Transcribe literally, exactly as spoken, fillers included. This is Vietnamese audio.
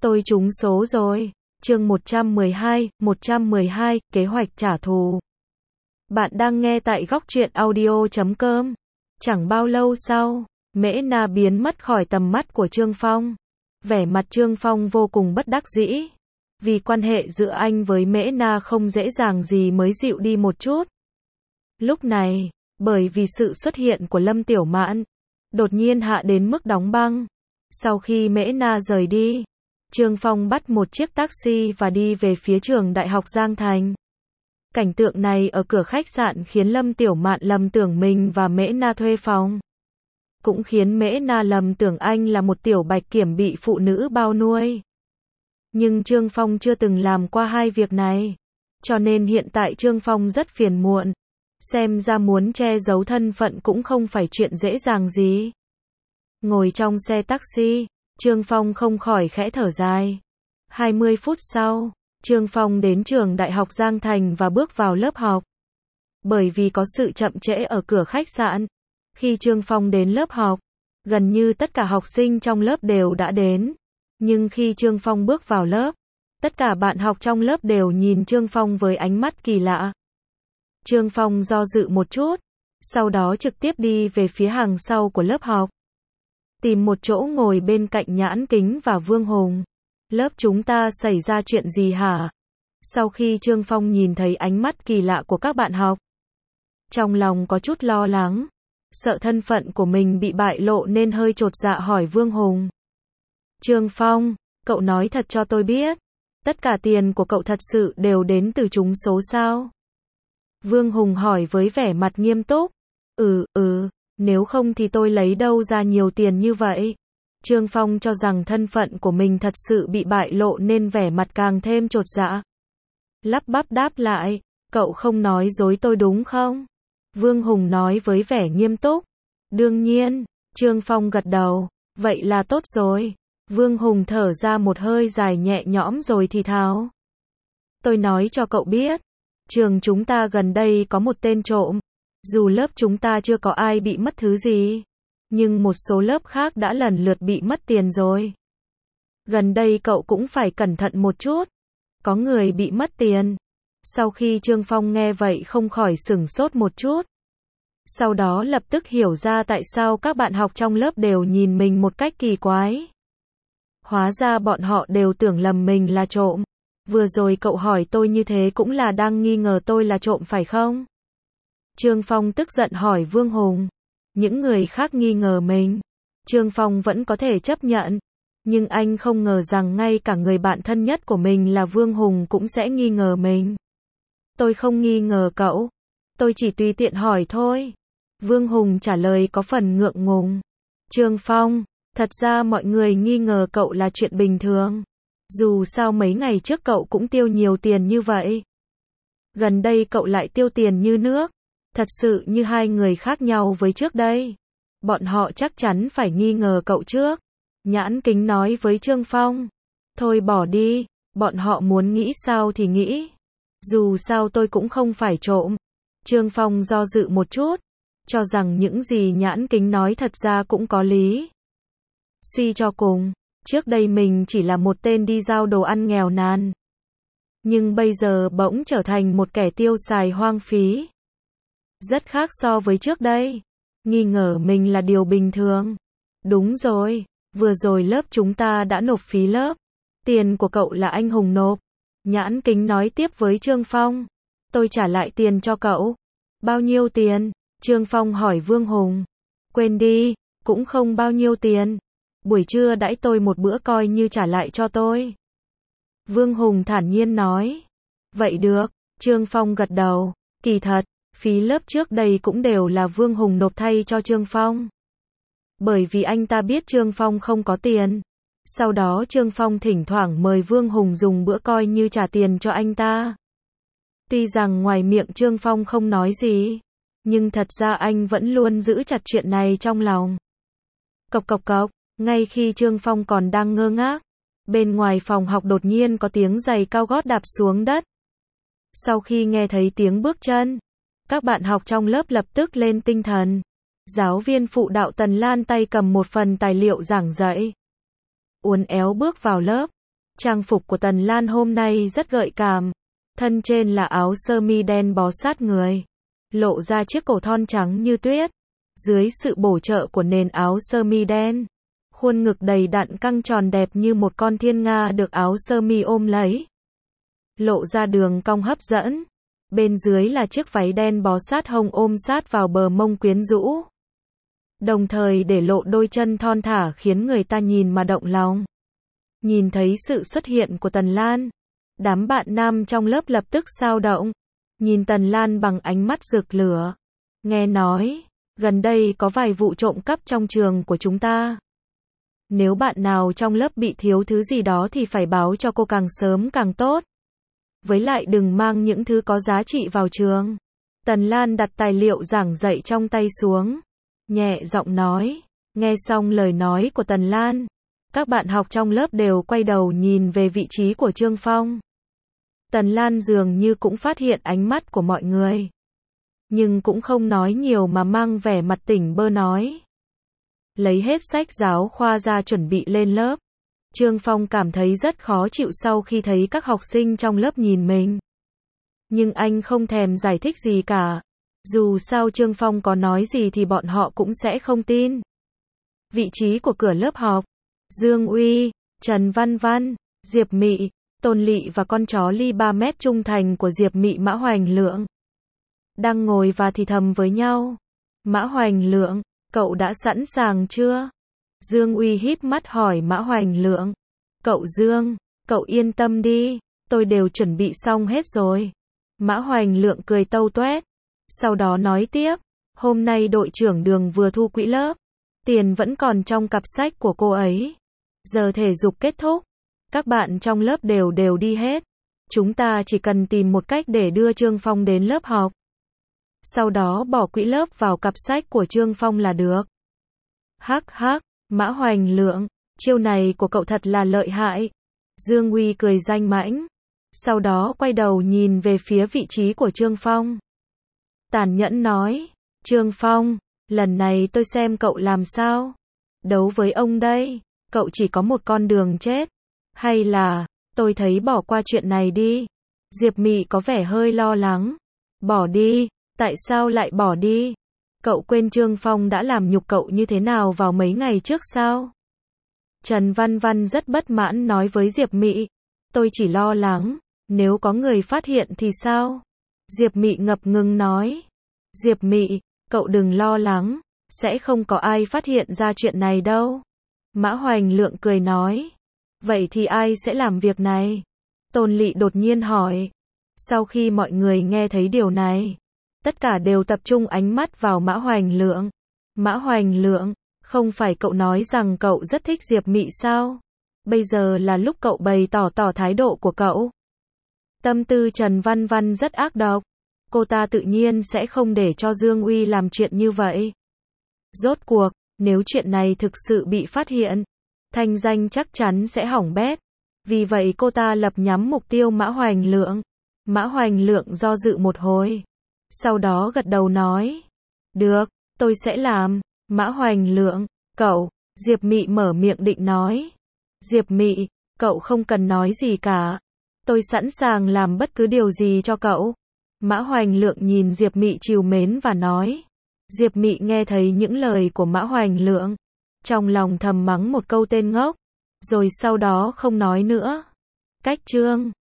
Tôi trúng số rồi. Chương một trăm mười hai, một trăm mười hai, kế hoạch trả thù. Bạn đang nghe tại góc truyện audio chấm com. Chẳng bao lâu sau, Mễ Na biến mất khỏi tầm mắt của Trương Phong. Vẻ mặt Trương Phong vô cùng bất đắc dĩ. Vì quan hệ giữa anh với Mễ Na không dễ dàng gì mới dịu đi một chút. Lúc này, bởi vì sự xuất hiện của Lâm Tiểu Mạn, đột nhiên hạ đến mức đóng băng. Sau khi Mễ Na rời đi, Trương Phong bắt một chiếc taxi và đi về phía trường Đại học Giang Thành. Cảnh tượng này ở cửa khách sạn khiến Lâm Tiểu Mạn lầm tưởng mình và Mễ Na thuê phòng. Cũng khiến Mễ Na lầm tưởng anh là một tiểu bạch kiểm bị phụ nữ bao nuôi. Nhưng Trương Phong chưa từng làm qua hai việc này. Cho nên hiện tại Trương Phong rất phiền muộn. Xem ra muốn che giấu thân phận cũng không phải chuyện dễ dàng gì. Ngồi trong xe taxi, Trương Phong không khỏi khẽ thở dài. hai mươi phút sau, Trương Phong đến trường Đại học Giang Thành và bước vào lớp học. Bởi vì có sự chậm trễ ở cửa khách sạn, khi Trương Phong đến lớp học, gần như tất cả học sinh trong lớp đều đã đến. Nhưng khi Trương Phong bước vào lớp, tất cả bạn học trong lớp đều nhìn Trương Phong với ánh mắt kỳ lạ. Trương Phong do dự một chút, sau đó trực tiếp đi về phía hàng sau của lớp học. Tìm một chỗ ngồi bên cạnh Nhãn Kính và Vương Hùng. Lớp chúng ta xảy ra chuyện gì hả? Sau khi Trương Phong nhìn thấy ánh mắt kỳ lạ của các bạn học, trong lòng có chút lo lắng, sợ thân phận của mình bị bại lộ nên hơi chột dạ hỏi Vương Hùng. Trương Phong, cậu nói thật cho tôi biết, tất cả tiền của cậu thật sự đều đến từ trúng số sao? Vương Hùng hỏi với vẻ mặt nghiêm túc. Ừ, ừ, nếu không thì tôi lấy đâu ra nhiều tiền như vậy? Trương Phong cho rằng thân phận của mình thật sự bị bại lộ nên vẻ mặt càng thêm chột dạ. Lắp bắp đáp lại, cậu không nói dối tôi đúng không? Vương Hùng nói với vẻ nghiêm túc. Đương nhiên, Trương Phong gật đầu, vậy là tốt rồi. Vương Hùng thở ra một hơi dài nhẹ nhõm rồi thì thào. Tôi nói cho cậu biết, trường chúng ta gần đây có một tên trộm. Dù lớp chúng ta chưa có ai bị mất thứ gì, nhưng một số lớp khác đã lần lượt bị mất tiền rồi. Gần đây cậu cũng phải cẩn thận một chút. Có người bị mất tiền. Sau khi Trương Phong nghe vậy không khỏi sửng sốt một chút. Sau đó lập tức hiểu ra tại sao các bạn học trong lớp đều nhìn mình một cách kỳ quái. Hóa ra bọn họ đều tưởng lầm mình là trộm. Vừa rồi cậu hỏi tôi như thế cũng là đang nghi ngờ tôi là trộm phải không? Trương Phong tức giận hỏi Vương Hùng. Những người khác nghi ngờ mình, Trương Phong vẫn có thể chấp nhận. Nhưng anh không ngờ rằng ngay cả người bạn thân nhất của mình là Vương Hùng cũng sẽ nghi ngờ mình. Tôi không nghi ngờ cậu. Tôi chỉ tùy tiện hỏi thôi. Vương Hùng trả lời có phần ngượng ngùng. Trương Phong, thật ra mọi người nghi ngờ cậu là chuyện bình thường. Dù sao mấy ngày trước cậu cũng tiêu nhiều tiền như vậy. Gần đây cậu lại tiêu tiền như nước. Thật sự như hai người khác nhau với trước đây. Bọn họ chắc chắn phải nghi ngờ cậu trước. Nhãn Kính nói với Trương Phong. Thôi bỏ đi, bọn họ muốn nghĩ sao thì nghĩ. Dù sao tôi cũng không phải trộm. Trương Phong do dự một chút, cho rằng những gì Nhãn Kính nói thật ra cũng có lý. Suy cho cùng, trước đây mình chỉ là một tên đi giao đồ ăn nghèo nàn. Nhưng bây giờ bỗng trở thành một kẻ tiêu xài hoang phí. Rất khác so với trước đây. Nghi ngờ mình là điều bình thường. Đúng rồi, vừa rồi lớp chúng ta đã nộp phí lớp. Tiền của cậu là anh Hùng nộp. Nhãn Kính nói tiếp với Trương Phong. Tôi trả lại tiền cho cậu. Bao nhiêu tiền? Trương Phong hỏi Vương Hùng. Quên đi, cũng không bao nhiêu tiền. Buổi trưa đãi tôi một bữa coi như trả lại cho tôi. Vương Hùng thản nhiên nói. Vậy được, Trương Phong gật đầu. Kỳ thật, phí lớp trước đây cũng đều là Vương Hùng nộp thay cho Trương Phong. Bởi vì anh ta biết Trương Phong không có tiền. Sau đó Trương Phong thỉnh thoảng mời Vương Hùng dùng bữa coi như trả tiền cho anh ta. Tuy rằng ngoài miệng Trương Phong không nói gì, nhưng thật ra anh vẫn luôn giữ chặt chuyện này trong lòng. Cộc cộc cộc, ngay khi Trương Phong còn đang ngơ ngác, bên ngoài phòng học đột nhiên có tiếng giày cao gót đạp xuống đất. Sau khi nghe thấy tiếng bước chân, các bạn học trong lớp lập tức lên tinh thần. Giáo viên phụ đạo Tần Lan tay cầm một phần tài liệu giảng dạy. Uốn éo bước vào lớp, Trang phục của Tần Lan hôm nay rất gợi cảm. Thân trên là áo sơ mi đen bó sát người, lộ ra chiếc cổ thon trắng như tuyết. Dưới sự bổ trợ của nền áo sơ mi đen, khuôn ngực đầy đặn căng tròn đẹp như một con thiên nga được áo sơ mi ôm lấy, lộ ra đường cong hấp dẫn. Bên dưới là chiếc váy đen bó sát hông ôm sát vào bờ mông quyến rũ, đồng thời để lộ đôi chân thon thả khiến người ta nhìn mà động lòng. Nhìn thấy sự xuất hiện của Tần Lan, đám bạn nam trong lớp lập tức xao động, nhìn Tần Lan bằng ánh mắt rực lửa. Nghe nói, gần đây có vài vụ trộm cắp trong trường của chúng ta. Nếu bạn nào trong lớp bị thiếu thứ gì đó thì phải báo cho cô càng sớm càng tốt. Với lại đừng mang những thứ có giá trị vào trường. Tần Lan đặt tài liệu giảng dạy trong tay xuống, nhẹ giọng nói. Nghe xong lời nói của Tần Lan, các bạn học trong lớp đều quay đầu nhìn về vị trí của Trương Phong. Tần Lan dường như cũng phát hiện ánh mắt của mọi người, nhưng cũng không nói nhiều mà mang vẻ mặt tỉnh bơ nói. Lấy hết sách giáo khoa ra chuẩn bị lên lớp. Trương Phong cảm thấy rất khó chịu sau khi thấy các học sinh trong lớp nhìn mình. Nhưng anh không thèm giải thích gì cả. Dù sao Trương Phong có nói gì thì bọn họ cũng sẽ không tin. Vị trí của cửa lớp học, Dương Uy, Trần Văn Văn, Diệp Mị, Tôn Lị và con chó ly ba mét trung thành của Diệp Mị Mã Hoành Lượng đang ngồi và thì thầm với nhau. Mã Hoành Lượng, cậu đã sẵn sàng chưa? Dương Uy híp mắt hỏi Mã Hoành Lượng. Cậu Dương, cậu yên tâm đi, tôi đều chuẩn bị xong hết rồi. Mã Hoành Lượng cười tâu toét. Sau đó nói tiếp, hôm nay đội trưởng Đường vừa thu quỹ lớp. Tiền vẫn còn trong cặp sách của cô ấy. Giờ thể dục kết thúc, các bạn trong lớp đều đều đi hết. Chúng ta chỉ cần tìm một cách để đưa Trương Phong đến lớp học. Sau đó bỏ quỹ lớp vào cặp sách của Trương Phong là được. Hắc hắc, Mã Hoành Lượng, chiêu này của cậu thật là lợi hại. Dương Uy cười danh mãnh. Sau đó quay đầu nhìn về phía vị trí của Trương Phong. Tàn nhẫn nói, Trương Phong, lần này tôi xem cậu làm sao. Đấu với ông đây, cậu chỉ có một con đường chết. Hay là, tôi thấy bỏ qua chuyện này đi. Diệp Mị có vẻ hơi lo lắng. Bỏ đi, tại sao lại bỏ đi? Cậu quên Trương Phong đã làm nhục cậu như thế nào vào mấy ngày trước sao? Trần Văn Văn rất bất mãn nói với Diệp Mị. Tôi chỉ lo lắng, nếu có người phát hiện thì sao? Diệp Mị ngập ngừng nói. Diệp Mị, cậu đừng lo lắng, sẽ không có ai phát hiện ra chuyện này đâu. Mã Hoành Lượng cười nói. Vậy thì ai sẽ làm việc này? Tôn Lị đột nhiên hỏi. Sau khi mọi người nghe thấy điều này, tất cả đều tập trung ánh mắt vào Mã Hoành Lượng. Mã Hoành Lượng, không phải cậu nói rằng cậu rất thích Diệp Mị sao? Bây giờ là lúc cậu bày tỏ tỏ thái độ của cậu. Tâm tư Trần Văn Văn rất ác độc. Cô ta tự nhiên sẽ không để cho Dương Uy làm chuyện như vậy. Rốt cuộc, nếu chuyện này thực sự bị phát hiện, thanh danh chắc chắn sẽ hỏng bét. Vì vậy cô ta lập nhắm mục tiêu Mã Hoành Lượng. Mã Hoành Lượng do dự một hồi, sau đó gật đầu nói. Được, tôi sẽ làm. Mã Hoành Lượng, cậu, Diệp Mị mở miệng định nói. Diệp Mị, cậu không cần nói gì cả. Tôi sẵn sàng làm bất cứ điều gì cho cậu. Mã Hoành Lượng nhìn Diệp Mị trìu mến và nói. Diệp Mị nghe thấy những lời của Mã Hoành Lượng, trong lòng thầm mắng một câu tên ngốc, rồi sau đó không nói nữa. Cách chương